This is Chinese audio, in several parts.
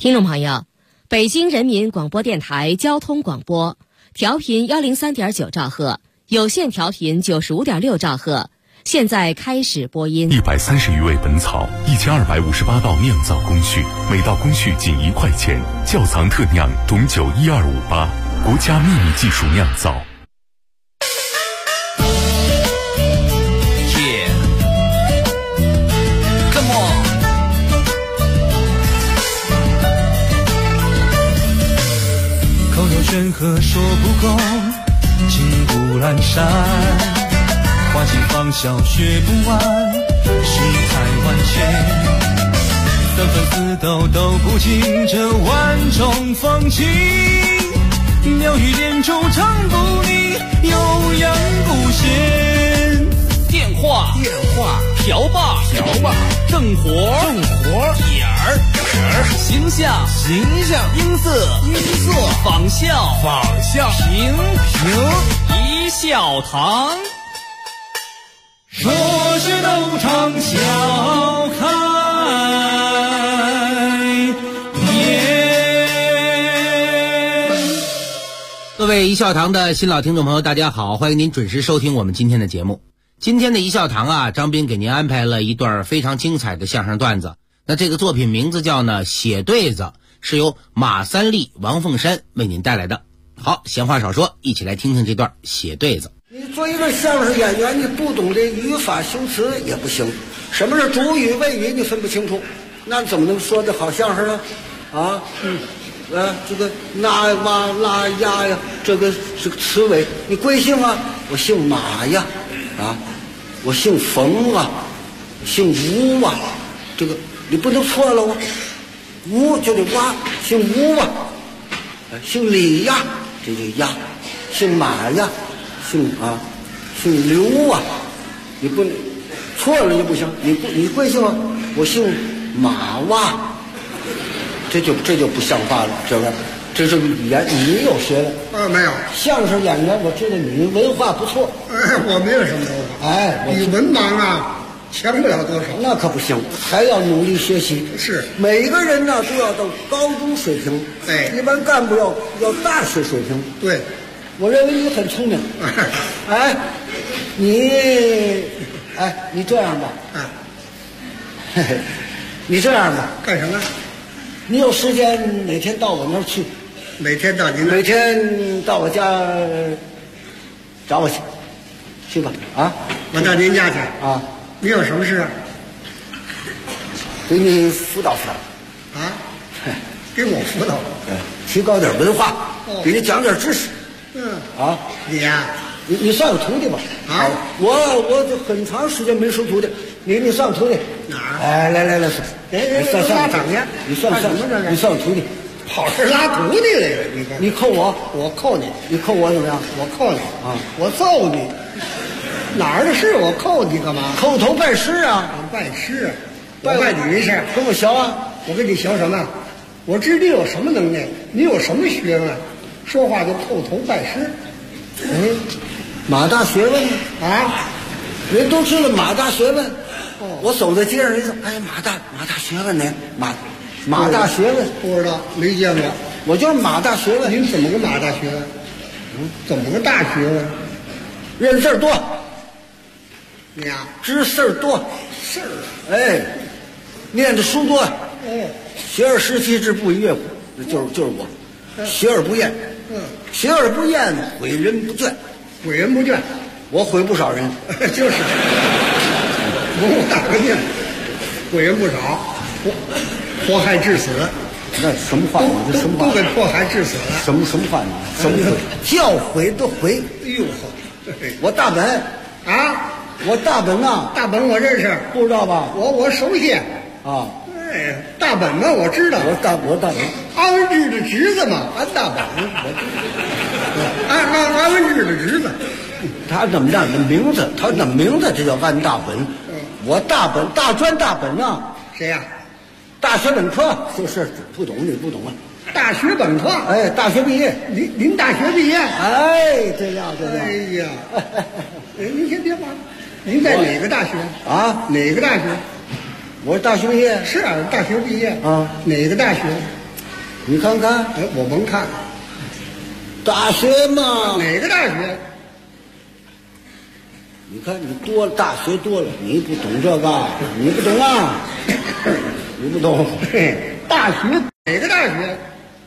听众朋友，北京人民广播电台交通广播，调频103.9兆赫，有线调频95.6兆赫，现在开始播音。 130余味本草，1258道酿造工序，每道工序仅1块钱，窖藏特酿董酒12588，国家秘密技术酿造。 山河说不够，金谷阑珊，花季芳笑学不完，世态万千，三分四斗斗不尽这万种风情，妙语连珠唱不腻，悠扬不闲。 电话瓢把正活点儿形象音色仿效评一笑堂， 说是都唱笑开颜。 各位一笑堂的新老听众朋友大家好，欢迎您准时收听我们今天的节目。今天的一笑堂啊，张斌给您安排了一段非常精彩的相声段子。那这个作品名字叫呢写对子，是由马三立、王凤山为您带来的。好，闲话少说，一起来听听这段写对子。 你做一个相声演员，你不懂这语法修辞也不行，什么是主语谓语你分不清楚，那怎么能说的好相声呢？这个那哇啦呀呀，这个是个词尾，你贵姓啊？我姓马呀，我姓冯啊，姓吴啊，这个你不能错了啊，吴就得挖，姓吴啊，姓李呀，这就呀，姓马呀，姓刘啊，你不能错了就不行，你贵姓啊？我姓马哇，这就不像话了，这个这是语言，你有学的？ 没有。 相声演员，我知道你文化不错。 我没有什么文化。比文盲啊强不了多少。 那可不行，还要努力学习。是，每个人呢都要到高中水平。一般干部要大学水平。对，我认为你很聪明。你这样吧。你这样吧。 干什么？ 你有时间哪天到我那儿去？ 哪天到您那儿？ 每天到我家找我去吧。 我到您家去。你有什么事啊？ 给你辅导辅导。给我辅导。 提高点文化，给你讲点知识。 你呀， 你算个徒弟吧。我很长时间没收徒弟，你算个徒弟。 哪儿？ 来， 算等去。 你算什么这？你算个徒弟。 跑这拉徒弟来了， 你扣我， 我扣你， 你扣我怎么样？ 我扣你我揍你，哪儿的事我扣你干嘛？ 叩头拜师啊！ 拜师，我拜你一事， 跟我学啊！ 我跟你学什么？我知你有什么能耐，你有什么学问，说话就叩头拜师。 马大学问人都知道马大学问。我走在街上，人说：“马大学问呢？马大学问不知道，没见过。 我就是马大学问。 您怎么个马大学问？怎么个大学问？ 认字儿多。 你呀， 知事儿多。 事儿。 念的书多。学而时习之，不亦说乎？就是我，学而不厌。学而不厌，诲人不倦。 诲人不倦， 我诲不少人。 就是，文武大革命，诲人不少。迫害致死， 那什么话？这什么话？ 都给迫害致死了。 什么话？什么教诲的诲？我大本我大本呐， 大本我认识， 不知道吧？ 我熟悉大本嘛，我知道。 我大本， 安文志的侄子嘛，安大本，安文志的侄子。 他怎么样的名字？他的名字这叫安大本。我大本，大专大本啊。 谁呀？ 大学本科，就是不懂，你不懂啊。 大学本科， 大学毕业。 您大学毕业？ 这样。 哎呀，您先别忙。您在哪个大学？ 哪个大学？ 我是大学毕业。 是大学毕业。 哪个大学？ 你看看， 哎，我甭看大学嘛， 哪个大学。 你看你多了，大学多了，你不懂这个，你不懂啊，你不懂。 嘿，大学哪个大学？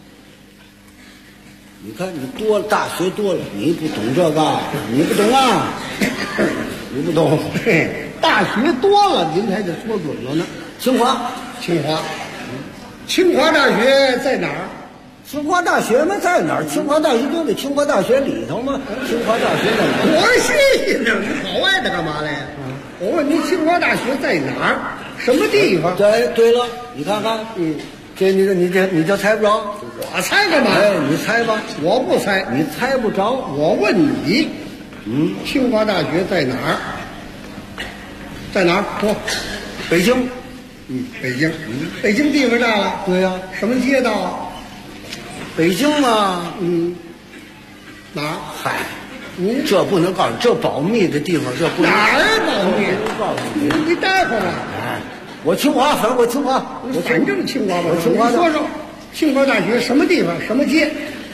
你看你多了，大学多了，你不懂这个，你不懂啊，你不懂。 嘿，大学多了，您还得说准了呢。 清华， 清华，清华大学在哪儿？ 清华大学嘛在哪儿？清华大学就在清华大学里头嘛。清华大学在哪儿？ 我谢谢呢，你跑外头干嘛来呀？我问您，清华大学在哪儿？什么地方？ 对了，你看看，这你就猜不着。 我猜干嘛？ 哎，你猜吧。 我不猜， 你猜不着。 我问你，清华大学在哪儿？在哪儿？说， 北京。 北京。北京地方大了。 对呀。 什么街道啊？ 北京嘛， 哪儿？ 嗨，这不能告诉你，这保密的地方，这不能。 哪儿保密？ 不告诉你。 你待会儿吧。 哎，我清华，反正我清华， 反正清华吧。 我清华。 你说说，清华大学什么地方？什么街？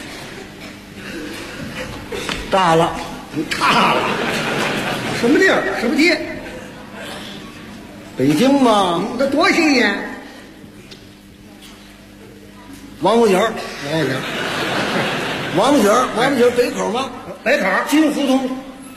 大了， 大了。什么地儿？什么街？ 北京嘛， 那多新鲜！ 王府井，王府井北口吗？ 北口。 金胡同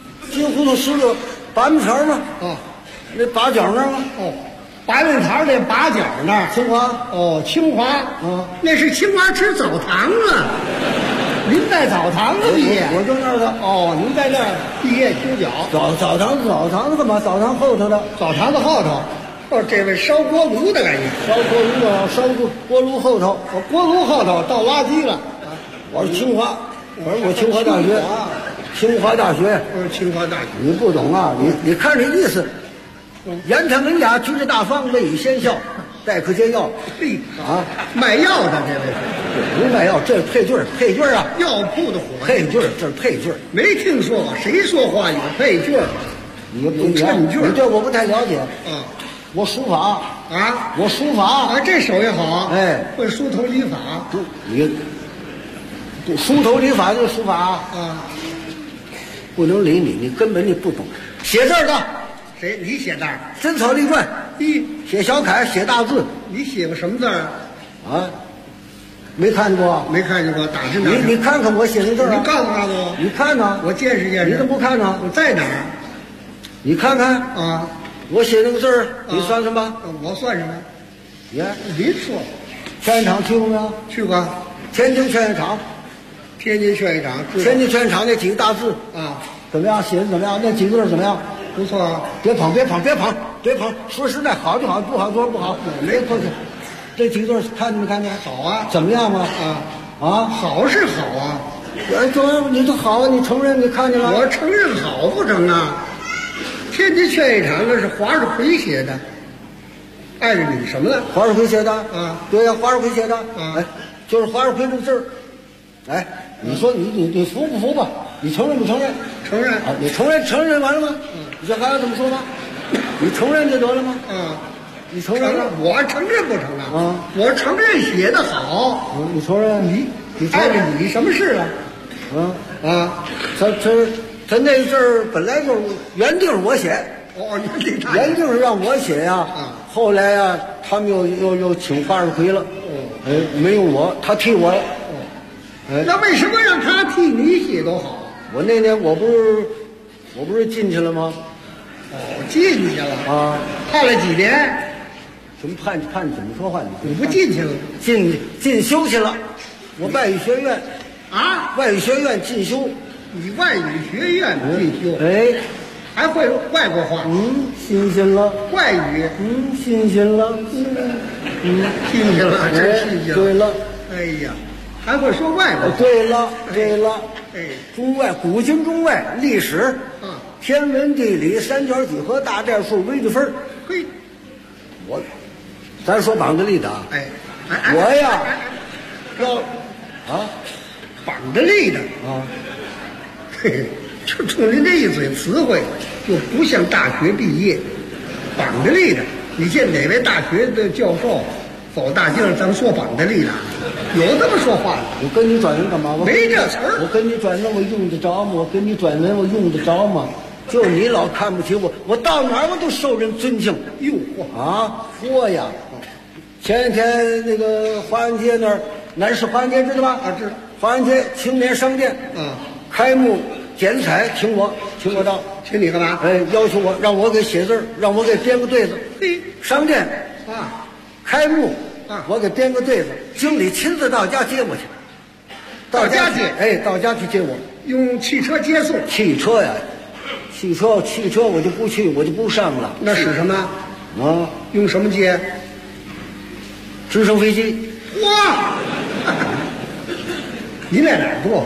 16八面条吗？ 哦， 那八角那儿吗？ 哦，八面条那八角那儿。 清华。 哦，清华。那是清华吃澡堂啊。您在澡堂子毕业？ 我就那儿的。 哦，您在那儿毕业修脚。 澡堂子干嘛？澡堂后头的。 澡堂子后头。哦，这位烧锅炉的感觉。 烧锅炉啊，烧锅炉后头。 我锅炉后头倒垃圾了。 我是清华，我清华大学。清华大学。 清华大学。 你不懂啊？你看这意思。言谈文雅，举止大方，未以先笑，待客煎药。 嘿啊， 卖药的这位是。不卖药，这是配句啊。 药铺的伙计。 配句，这是配句。 没听说过，谁说话有配句？ 有衬句。你对我不太了解。我书法啊， 我书法啊，这手艺好。 哎， 会梳头理发。 你梳头理发就是书法啊， 不能理你，你根本你不懂。写字的谁？你写字？ 真草隶篆。写小楷，写大字。 你写过什么字啊？没看见过？ 没看见过，打听打听。 你看看我写的字啊？ 你告诉我。 你看呢？ 我见识见识。 你怎么不看呢？ 我在哪儿？ 你看看啊。 我写那个字儿，你算什么？ 我算什么？ 您说， 劝业场去过没有？ 去过。 天津劝业场。 天津劝业场。 天津劝业场那几个大字啊， 怎么样？写的怎么样？那几个字怎么样？ 不错啊。 别捧！说实在，好就好，不好说不好。没客气。这几个字看见没看见？ 好啊。 怎么样嘛？ 好是好啊。 你这好啊，你承认你看见了？ 我承认好不成啊？天津劝业场那是华世奎写的，爱着你什么了？ 华世奎写的啊？ 对呀，华世奎写的。 哎， 就是华世奎这个字儿。哎，你说你服不服吧？你承认不承认？ 承认。 啊，你承认完了吗？你这还要怎么说吗？你承认就得了吗？你承认了？ 我承认不承认？我承认写的好。 你承认？ 你爱着你什么事啊？ 他那字儿本来就是原定是我写。原定是让我写呀。后来呀，他们又请华世奎了。没用我，他替我了。 那为什么让他替你写都好？ 我那年我不是进去了吗？ 进去了啊？ 判了几年？ 什么判怎么说话？ 你不进去了？ 进修去了。我外语学院啊， 外语学院进修。 你外语学院进修？ 哎， 还会外国话？ 新鲜了。 外语？ 新鲜了。 新鲜了，真新鲜了。 对了。 哎呀，还会说外国话？ 对了。 哎， 中外古今中外历史天文地理三角几何大代数微积分。 嘿， 咱说绑着立的啊。我呀要绑着立的啊。 嘿，就冲您这一嘴词汇，就不像大学毕业。绑着立的，你见哪位大学的教授走大街上咱说绑着立的？ 有这么说话的？ 我跟你转文干嘛？ 没这词儿。 我跟你转文我用得着吗？我跟你转文我用得着吗？就你老看不起我，我到哪儿我都受人尊敬。 哟啊，嚯呀！前一天那个华安街那儿，南市华安街知道吧？ 啊，知道。 华安街青年商店，开幕剪彩，请我到， 请你干嘛？ 哎，要求我让我给写字儿，让我给编个对子。 嘿， 商店啊， 开幕啊， 我给编个对子，经理亲自到家接我去。 到家接？ 哎，到家去接我。 用汽车接送？ 汽车呀，汽车我就不去，我就不上了。 那使什么？ 啊， 用什么接？ 直升飞机。 哇！你在哪儿住？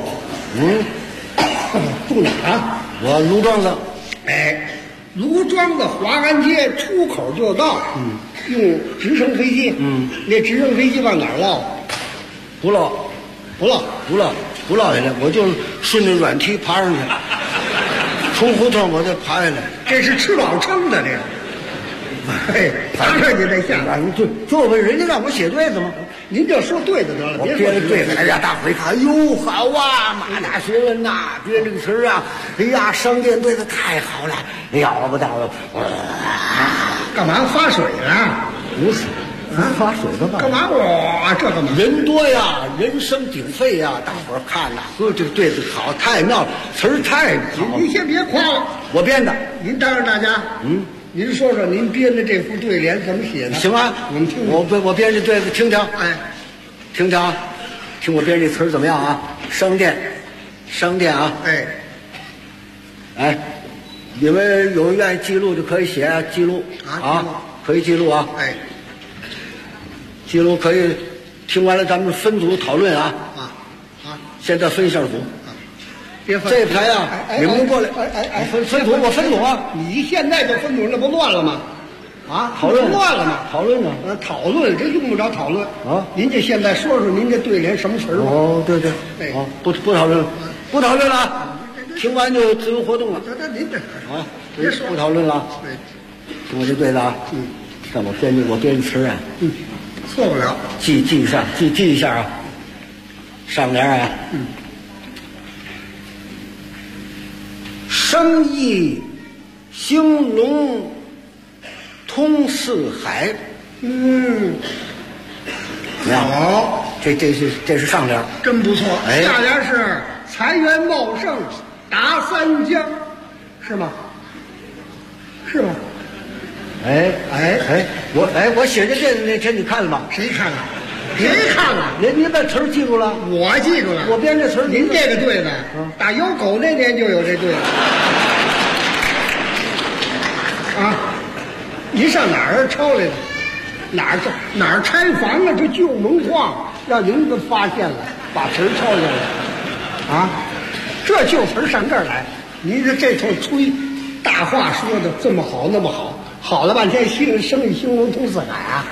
住哪儿啊？ 我卢庄子。 哎，卢庄子华安街出口就到。用直升飞机。那直升飞机往哪儿落？ 不落下来，我就顺着软梯爬上去，出胡同我再爬下来。 这是吃饱撑的这个。哎，爬上去再下来。 就问人家让我写对子吗？ 您就说对子得了，别说对子。哎呀，大伙一看，哎呦，好啊，马大学问呐，编这个词儿啊，哎呀，商店对子太好了，了不得了。 干嘛发水了？ 不是，发水干嘛？ 干嘛哇？这干嘛？ 人多呀，人声鼎沸呀，大伙儿看呐，呵，这个对子好，太妙了，词儿太好。 您先别夸了， 我编的。 您当着大家，您说说您编的这副对联怎么写的？ 行啊， 我们听。 我编这对子，听听。 哎， 听听啊，听我编这词儿怎么样啊？商店啊。哎，你们有人愿意记录就可以写记录啊，可以记录啊。 哎， 记录可以，听完了咱们分组讨论啊。现在分一下组。 别分这排啊，你们过来。分组，我分组啊。 你现在就分组，那不乱了吗？啊， 讨论乱了吗？ 讨论呢？ 讨论这用不着讨论啊。 您这现在说说您这对联什么词儿吧？ 哦，对。 啊， 不讨论了，不讨论了啊。听完就自由活动了。 这您这啊，别说不讨论了。 对， 听我这对子啊。看我编的词啊。 错不了。 记一下啊。上联啊。生意兴隆通四海。 好， 这是上联， 真不错。 哎， 下联是财源茂盛达三江，是吗？是吗？ 哎，我写的这那天你看了吗？ 谁看了？谁看了？ 您把词儿记住了？ 我记住了。 我编这词儿， 您这个对子，打有狗那年就有这对子。啊，您上哪儿抄来的？哪儿拆房了？这旧门框让您们发现了，把词儿抄下来。啊，这旧词儿上这儿来，您这头吹，大话说的这么好那么好，好了半天生意兴隆通四海啊！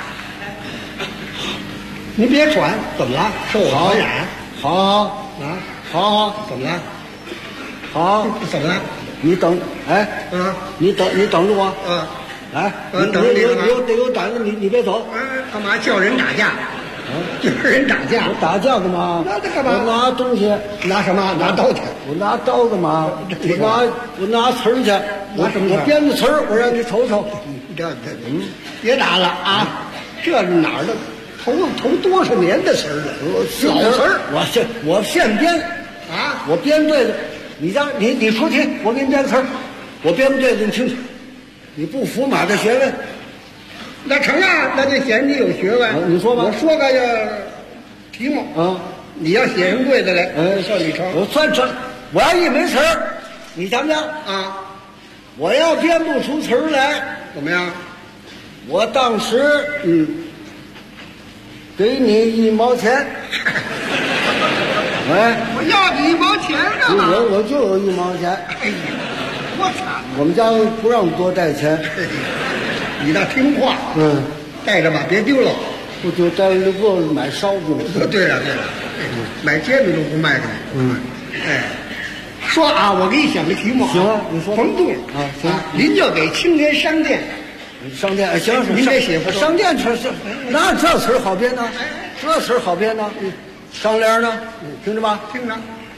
您别喘，怎么了？受我传染？ 好啊，好， 怎么了？ 好， 怎么了？ 你等，哎，你等着我，来，你得有胆子，你别走。 干嘛叫人打架？叫人打架？ 我打架干嘛？ 那干嘛？ 我拿东西， 拿什么？拿刀去。 我拿刀干嘛？我拿词儿去。 拿什么？ 我编的词儿，我让你瞅瞅。 别打了啊！这是哪儿的？头多少年的词儿了？老词儿。 我现编啊！ 我编对子，你出题，我给你编词儿，我编对子你听听。你不服马的学问？ 那成啊，那就显你有学问。 你说吧。 我说个题目啊， 你要写上对子来，算你成。 我算成，我要一没词儿，你讲讲啊。 我要编不出词儿来， 怎么样？ 我当时给你1毛钱。哎， 我要你1毛钱干嘛？ 我就有1毛钱。 哎呀，我操！ 我们家不让多带钱。 你那听话，带着吧，别丢了。 不就带着够买烧饼？ 对了，买煎饼都不卖给你。哎，说啊，我给你想个题目。 行啊，你说。 冯动啊，行。 您就给青年商店行， 您得写商店词是，哪这词儿好编呢？ 这词儿好编呢。上联呢，听着吧， 听着，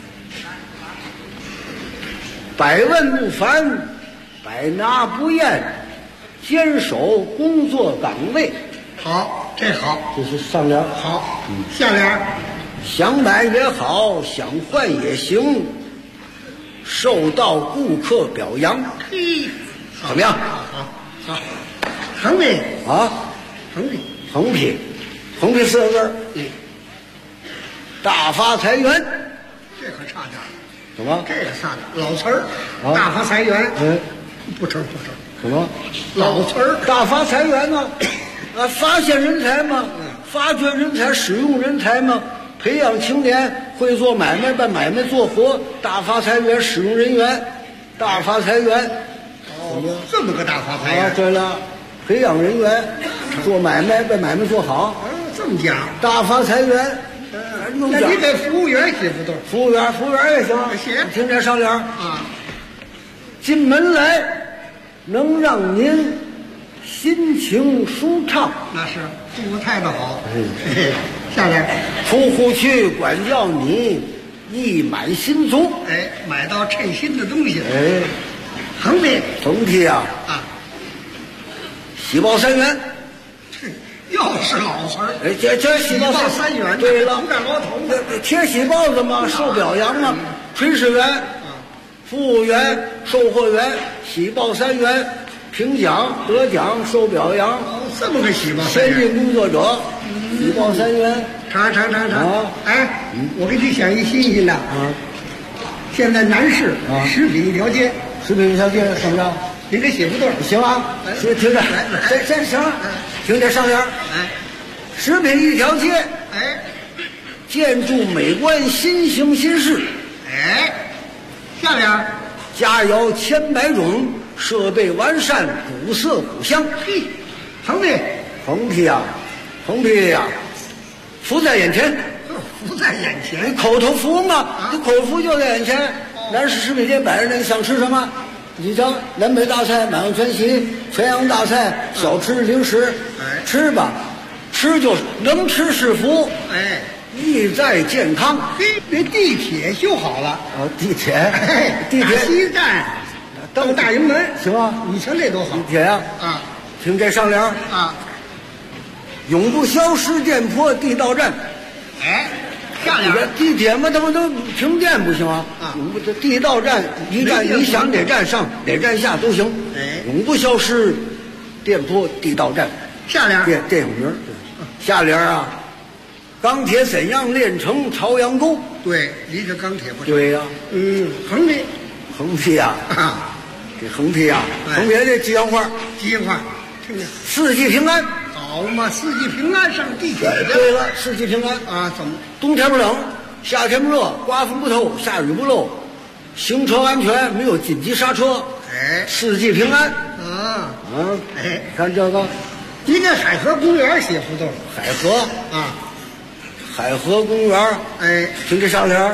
百问不烦，百拿不厌，坚守工作岗位。 好，这好， 这是上联。 好，下联， 想买也好，想换也行，受到顾客表扬。 嘿， 怎么样？ 好，横批啊， 横批， 横批，横批4个字儿。大发财源。 这可差点儿。 怎么？ 这个差点儿，老词儿， 啊大发财源。不成。 什么？ 老词儿， 大发财源呢？发现人才嘛，发掘人才，使用人才嘛，培养青年会做买卖，把买卖做活，大发财源，使用人员，大发财源。 哦，这么个大发财源。 对了，培养人员，做买卖，把买卖做好。 这么讲， 大发财源。 那你给服务员写不对？ 服务员也行。 写。 听这上联啊， 进门来能让您心情舒畅。 那是服务态度好。下联， 出户去管教你意满心足。 买到称心的东西了。 横批啊，喜报3元。 又是老词儿。 这喜报 3元。 对了， 红盖罗头贴喜报子嘛，受表扬嘛，炊事员、服务员、售货员，喜报3元，评奖得奖受表扬。 这么个喜报3元。 先进工作者，喜报3元。 尝。我给你想一新的。现在南市食品一条街。 食品一条街怎么着？ 你给写不对。 行啊，听着，这行了。听这上联，食品一条街，建筑美观，新型新式， 下联， 佳肴千百种，设备完善，古色古香。 嘿，横批呀， 福在眼前， 福在眼前， 你口头福嘛，你口头福就在眼前。南市食品街摆着那，你想吃什么？你瞧，南北大菜满汉全席，全洋大菜，小吃零食，吃吧，吃就是能吃是福，意在健康。 这地铁修好了。 地铁西站到大营门， 行啊， 你瞧这多好。 地铁呀，听这上联永不消失店铺地道战。 下联， 地铁嘛，他们都停电不行啊。这地道站一站，你想哪站上哪站下都行。永不消失店铺地道战。 下联， 电影名。下联啊，钢铁怎样炼成朝阳沟？ 对，离着钢铁不成。 对呀。横批呀，这横批呀，横批这吉祥话。 听着， 四季平安。 好嘛，四季平安上地铁去。 对了，四季平安怎么？ 冬天不冷，夏天不热，刮风不透，下雨不漏，行车安全，没有紧急刹车。四季平安。看这个， 你给海河公园写不对。 海河公园。听这上联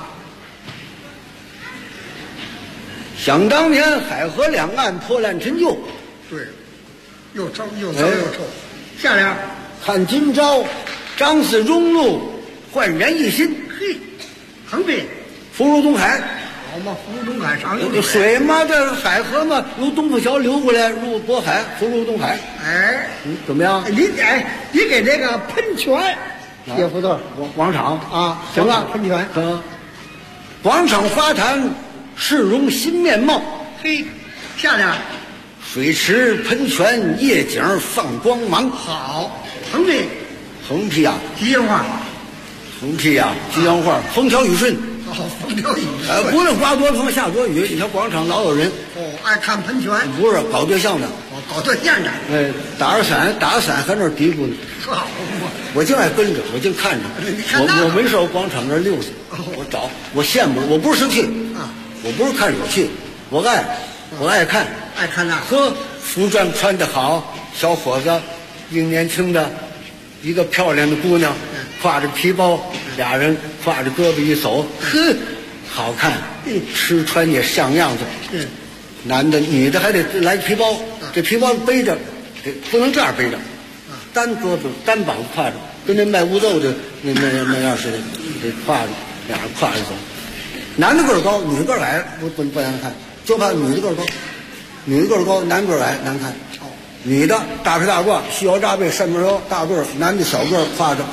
想当年海河两岸破烂陈旧。 对，又脏又臭。下联， 看今朝张氏中路焕然一新。 嘿，横批， 福如东海。 好嘛，福如东海上有水嘛，这海河嘛，由东富桥流过来入渤海，福如东海。怎么样？ 你给这个喷泉写不对。 广场行了，喷泉。 广场花坛市容新面貌。 嘿，下联， 水池喷泉夜景放光芒。 好，横批啊， 吉祥话。 吉祥话，风调雨顺。 风调雨顺。 不论刮多风下多雨，你瞧广场老有人。 爱看喷泉。 不是搞对象的。 搞对象的。 打着伞还那嘀咕呢。 好嘛， 我净爱跟着，我净看着。我没事，我广场那溜达。我找，我羡慕，我不是生气我不是看有趣，我爱看。 爱看那。 服装穿得好，小伙子，一个年轻的，一个漂亮的姑娘，挎着皮包，俩人挎着胳膊一走，好看。吃穿也像样子。男的女的还得来皮包，这皮包背着，不能这样背着，单胳膊单膀子挎着， 跟那卖乌豆的那样似的，得挎着，俩人挎着走。男的个儿高，女的个儿矮，不难看，就怕女的个儿高，女的个儿高，男个儿矮难看。女的大皮大褂，细腰扎背，扇面腰，大个儿；男的小个儿，挎着。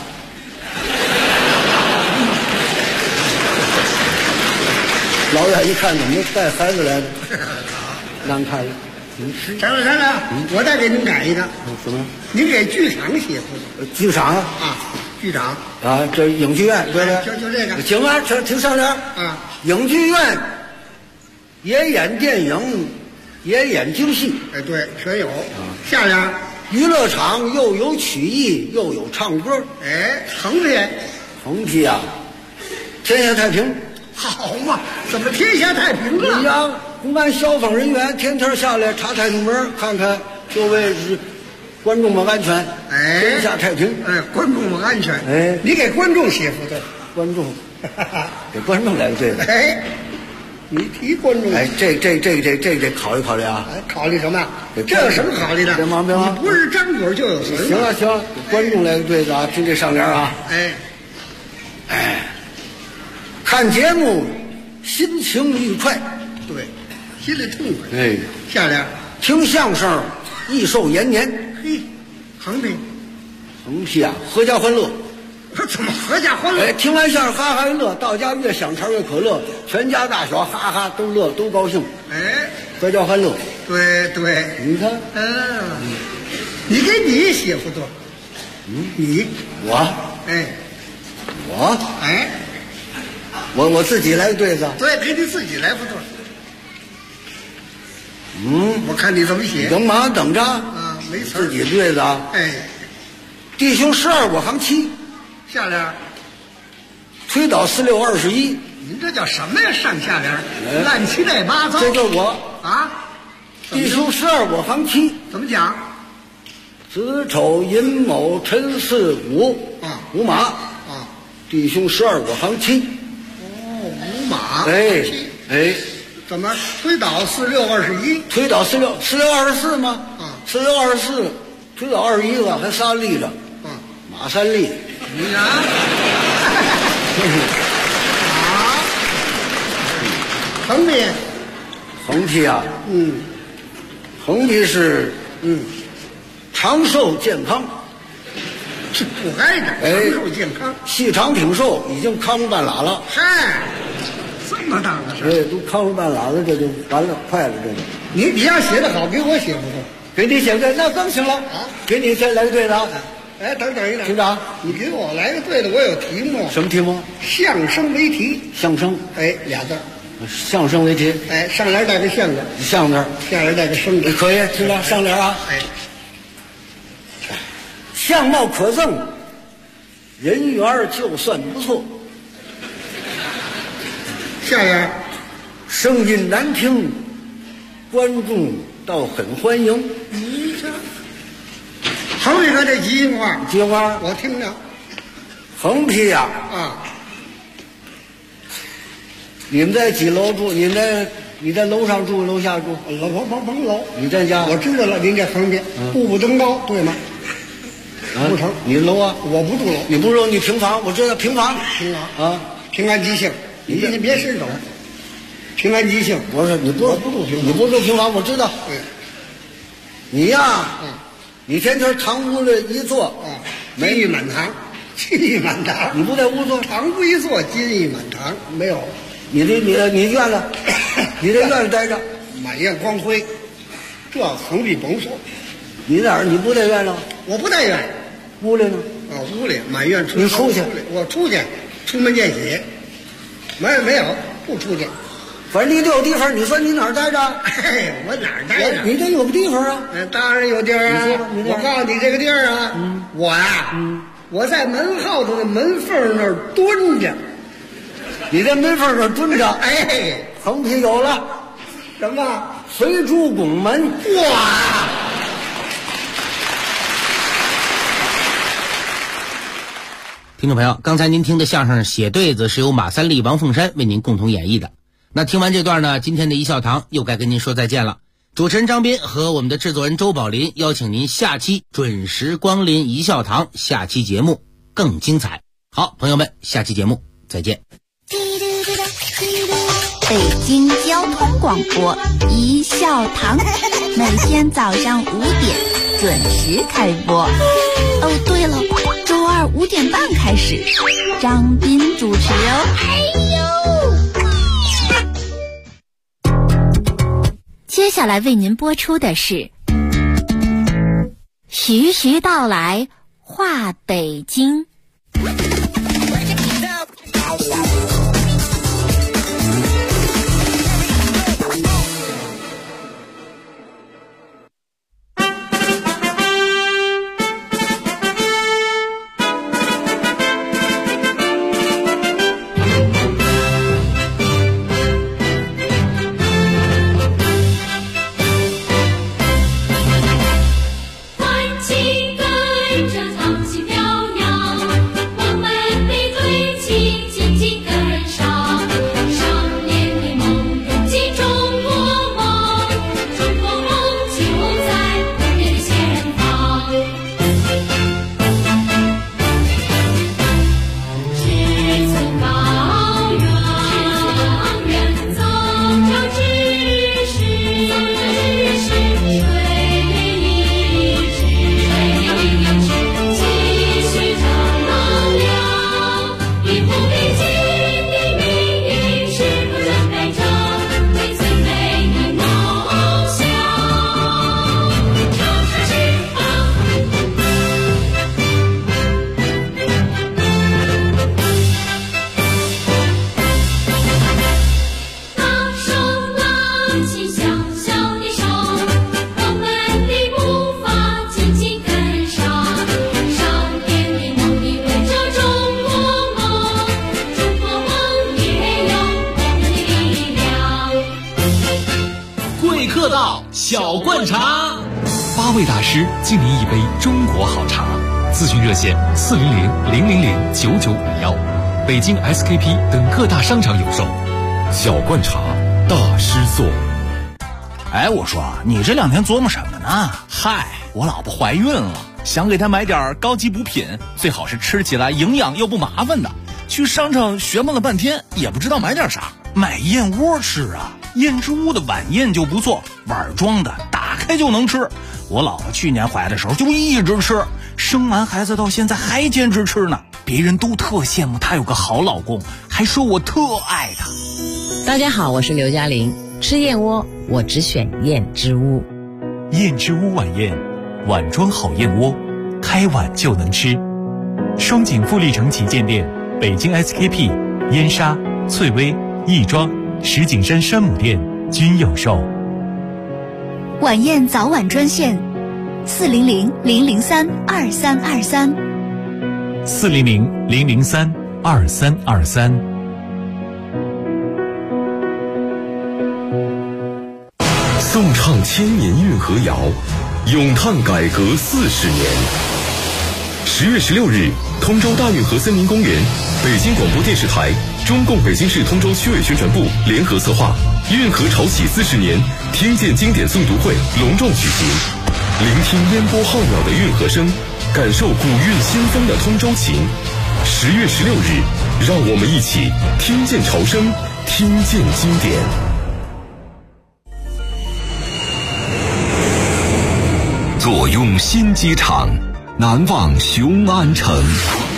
老远一看，怎么带孩子来的？难看了。 长了，我再给您改一个。 什么？ 您给剧场写不？ 剧场啊，剧场啊，这影剧院对不对？ 就这个。 行啊，听上联啊。 影剧院也演电影，也演京戏。 哎，对，全有。下联娱乐场又有曲艺，又有唱歌。 哎，横批啊， 天下太平。 好嘛，怎么天下太平了？ 你呀，公安消防人员天天下来查太平门，看看各位是观众们安全。 哎， 天下太平。 哎，观众们安全。 哎， 你给观众写不对， 观众，给观众来对。 哎，你提观众。 哎，这得考虑考虑啊。 哎，考虑什么？这有什么考虑的？ 别忙别忙， 你不是张嘴就有词。 行啊行，给观众来个对子啊，听这上联啊。哎。看节目，心情愉快， 对，心里痛快。 哎， 下联听相声，益寿延年。 嘿，横批啊，阖家欢乐。 怎么阖家欢乐？ 哎，听完相声哈哈一乐，到家越想茶越可乐，全家大小哈哈都乐都高兴。 哎， 阖家欢乐。 对， 你看， 你给你写不对。你我自己来个对子。 对，给你自己来不对。我看你怎么写。 等忙等着。 啊，没词。 自己对子啊。 哎， 弟兄12，我行7。 下联推倒46、21。 您这叫什么呀？上下联乱七八糟。 这就是我啊。 弟兄12，我行7。 怎么讲？ 子丑寅卯辰巳午。午马。弟兄12，我行7。 午马。 哎， 怎么推倒46、21？ 推倒46、24吗？46、24，推倒21个，还仨立着。马三立。 你看。 横批啊。横批是长寿健康。 这不该的。长寿健康。 细长挺瘦，已经康复半拉了。 嗨，这么大的事。 都康复半拉了，这就完了，快了，这就。 你要写得好，给我写不对。 给你写对，那更行了啊！给你再来个对子啊！ 哎，等一等， 厅长， 你给我来个对的，我有题目。 什么题目？ 相声为题。 相声。 哎，俩字。 相声为题。 哎，上联带个相字。 相字。 下联带个生字。 可以，厅长上联啊。 哎。 相貌可憎，人缘就算不错。 下联。 声音难听，观众倒很欢迎。 你这横批和这吉祥话，我听着。 横批呀，你们在几楼住？你在楼上住，楼下住？ 甭楼。 你在家？ 我知道了，您这横批，步步登高，对吗？不成， 你楼啊？ 我不住楼。 你不住，你平房，我知道平房啊， 平安吉祥。你别伸手。平安吉祥。 我说你不住平房，你不住平房，我知道。 对。 你呀，你天天堂屋里一坐， 金玉满堂，金玉满堂。 你不在屋坐， 堂屋一坐，金玉满堂。没有。 你院了，你在院里待着， 满院光辉。这横批甭说。 你哪儿？你不在院了？ 我不在院。 屋里呢？ 屋里满院出。 你出去？ 我出去，出门见喜。没有，不出去。 反正你都有地方，你说你哪儿待着？ 哎，我哪儿待着？ 你得有个地方啊！ 当然有地儿啊！我告诉你这个地儿啊，我呀，我在门后头的门缝那儿蹲着。 你在门缝那儿蹲着？ 哎， 横批有了， 什么？ 随主拱门。 哇！ 听众朋友，刚才您听的相声写对子是由马三立、王凤山为您共同演绎的。那听完这段呢，今天的一笑堂又该跟您说再见了。主持人张斌和我们的制作人周宝林邀请您下期准时光临一笑堂下期节目。 更精彩。好，朋友们，下期节目再见。 北京交通广播一笑堂，每天早上5点准时开播。哦，对了，周二5点半开始，张斌主持哦。接下来为您播出的是徐徐道来话北京。 小灌茶 ，8位大师敬您一杯中国好茶。咨询热线400-000-9951，北京 SKP 等各大商场有售。 小灌茶，大师做。 哎，我说你这2天琢磨什么呢？ 嗨， 我老婆怀孕了，想给她买点高级补品，最好是吃起来营养又不麻烦的。去商场询问了半天，也不知道买点啥。买燕窝吃啊，燕之屋的晚宴就不错，碗装的，打开就能吃。我老婆去年怀的时候就一直吃，生完孩子到现在还坚持吃呢。别人都特羡慕她有个好老公，还说我特爱她。 大家好，我是刘嘉玲。吃燕窝，我只选燕之屋。 燕之屋晚宴，碗装好燕窝，开碗就能吃。双井富力城旗舰店、北京 SKP、燕莎、翠微、亦庄、石景山山姆店均有售。 晚宴早晚专线400-003-2323 400-003-2323。 颂唱千年运河谣，咏叹改革40年。10月16日，通州大运河森林公园，北京广播电视台、中共北京市通州区委宣传部联合策划运河潮起40年听见经典诵读会隆重举行，聆听烟波浩渺的运河声，感受古韵新风的通州情。10月16日，让我们一起听见潮声，听见经典。坐拥新机场，难忘雄安城。